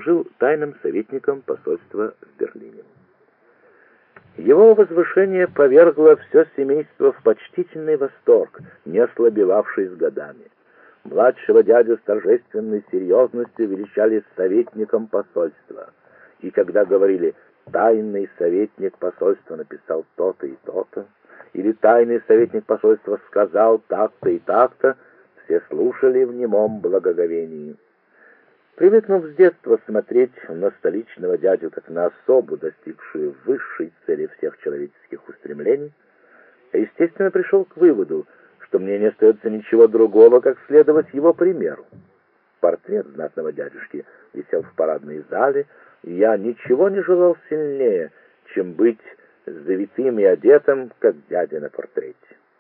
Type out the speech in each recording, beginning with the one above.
служил тайным советником посольства в Берлине. Его возвышение повергло все семейство в почтительный восторг, не ослабевавший с годами. Младшего дядю с торжественной серьезностью величали советником посольства. И когда говорили «тайный советник посольства написал то-то и то-то», или «тайный советник посольства сказал так-то и так-то», все слушали в немом благоговении. Привыкнув с детства смотреть на столичного дядю как на особу, достигшую высшей цели всех человеческих устремлений, я, естественно, пришел к выводу, что мне не остается ничего другого, как следовать его примеру. Портрет знатного дядюшки висел в парадной зале, и я ничего не желал сильнее, чем быть завитым и одетым, как дядя на портрете.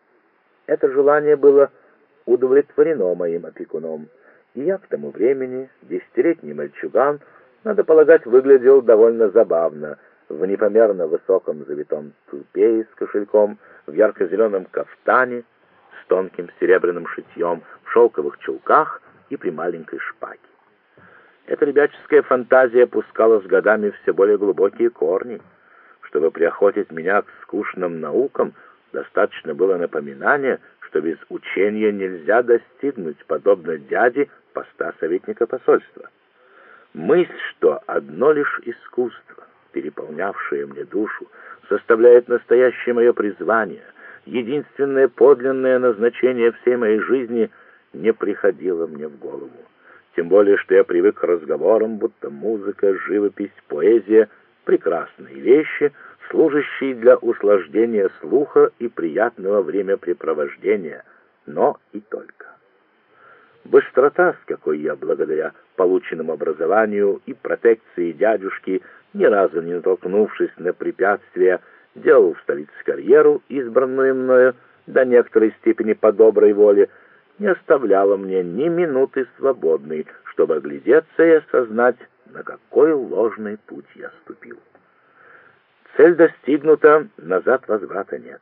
Это желание было удовлетворено моим опекуном, и я к тому времени, 10-летний мальчуган, надо полагать, выглядел довольно забавно, в непомерно высоком завитом тулупе с кошельком, в ярко-зеленом кафтане, с тонким серебряным шитьем, в шелковых чулках и при маленькой шпаге. Эта ребяческая фантазия пускала с годами все более глубокие корни. Чтобы приохотить меня к скучным наукам, достаточно было напоминания, что без учения нельзя достигнуть, подобно дяде, поста советника посольства. Мысль, что одно лишь искусство, переполнявшее мне душу, составляет настоящее мое призвание, единственное подлинное назначение всей моей жизни, не приходило мне в голову. Тем более, что я привык к разговорам, будто музыка, живопись, поэзия — прекрасные вещи, служащие для услаждения слуха и приятного времяпрепровождения, но и только. Быстрота, с какой я, благодаря полученному образованию и протекции дядюшки, ни разу не натолкнувшись на препятствия, делал в столице карьеру, избранную мною до некоторой степени по доброй воле, не оставляла мне ни минуты свободной, чтобы оглядеться и осознать, на какой ложный путь я ступил. Цель достигнута, назад возврата нет.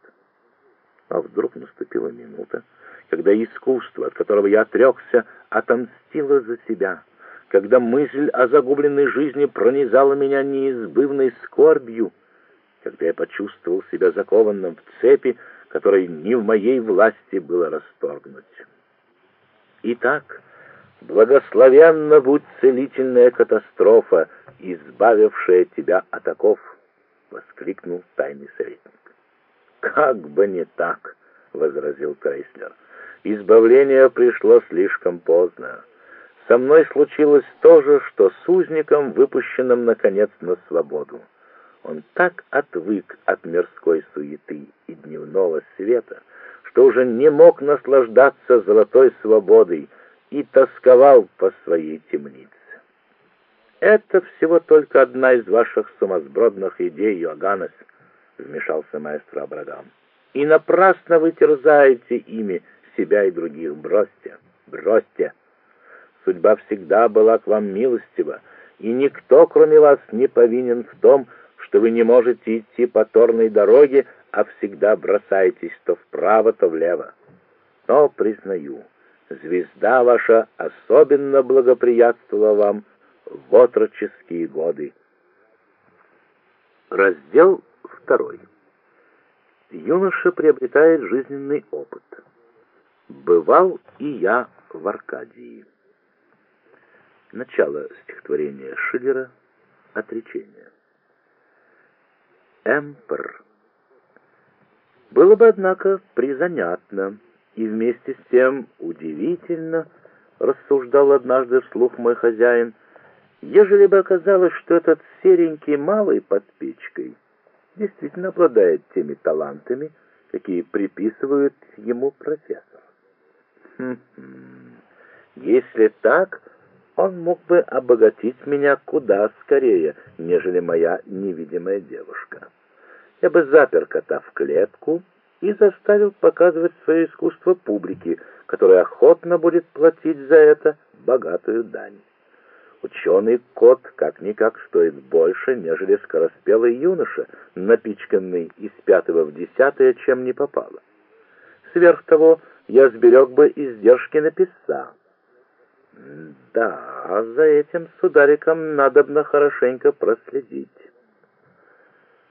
А вдруг наступила минута, когда искусство, от которого я отрекся, отомстило за себя, когда мысль о загубленной жизни пронизала меня неизбывной скорбью, когда я почувствовал себя закованным в цепи, которые не в моей власти было расторгнуть. Итак, благословенна будь целительная катастрофа, избавившая тебя от оков, — воскликнул тайный советник. «Как бы не так», — возразил Крейслер. «Избавление пришло слишком поздно. Со мной случилось то же, что с узником, выпущенным, наконец, на свободу. Он так отвык от мирской суеты и дневного света, что уже не мог наслаждаться золотой свободой и тосковал по своей темнице. «Это всего только одна из ваших сумасбродных идей, Йоганнес», — вмешался маэстро Абрагам. «И напрасно вы терзаете ими себя и других. Бросьте, бросьте. Судьба всегда была к вам милостива, и никто, кроме вас, не повинен в том, что вы не можете идти по торной дороге, а всегда бросаетесь то вправо, то влево. Но, признаю, звезда ваша особенно благоприятствовала вам в отроческие годы». Раздел 2. Юноша приобретает жизненный опыт. Бывал и я в Аркадии. Начало стихотворения Шиллера «Отречение». Эмпер. Было бы, однако, призанятно и вместе с тем удивительно, рассуждал однажды вслух мой хозяин, ежели бы оказалось, что этот серенький малый под печкой действительно обладает теми талантами, какие приписывают ему профессор. Если так, он мог бы обогатить меня куда скорее, нежели моя невидимая девушка. Я бы запер кота в клетку и заставил показывать свое искусство публике, которая охотно будет платить за это богатую дань. Ученый кот как-никак стоит больше, нежели скороспелый юноша, напичканный из 5-го в 10-е, чем не попало. Сверх того, я сберег бы издержки на писца. Да, за этим судариком надобно хорошенько проследить.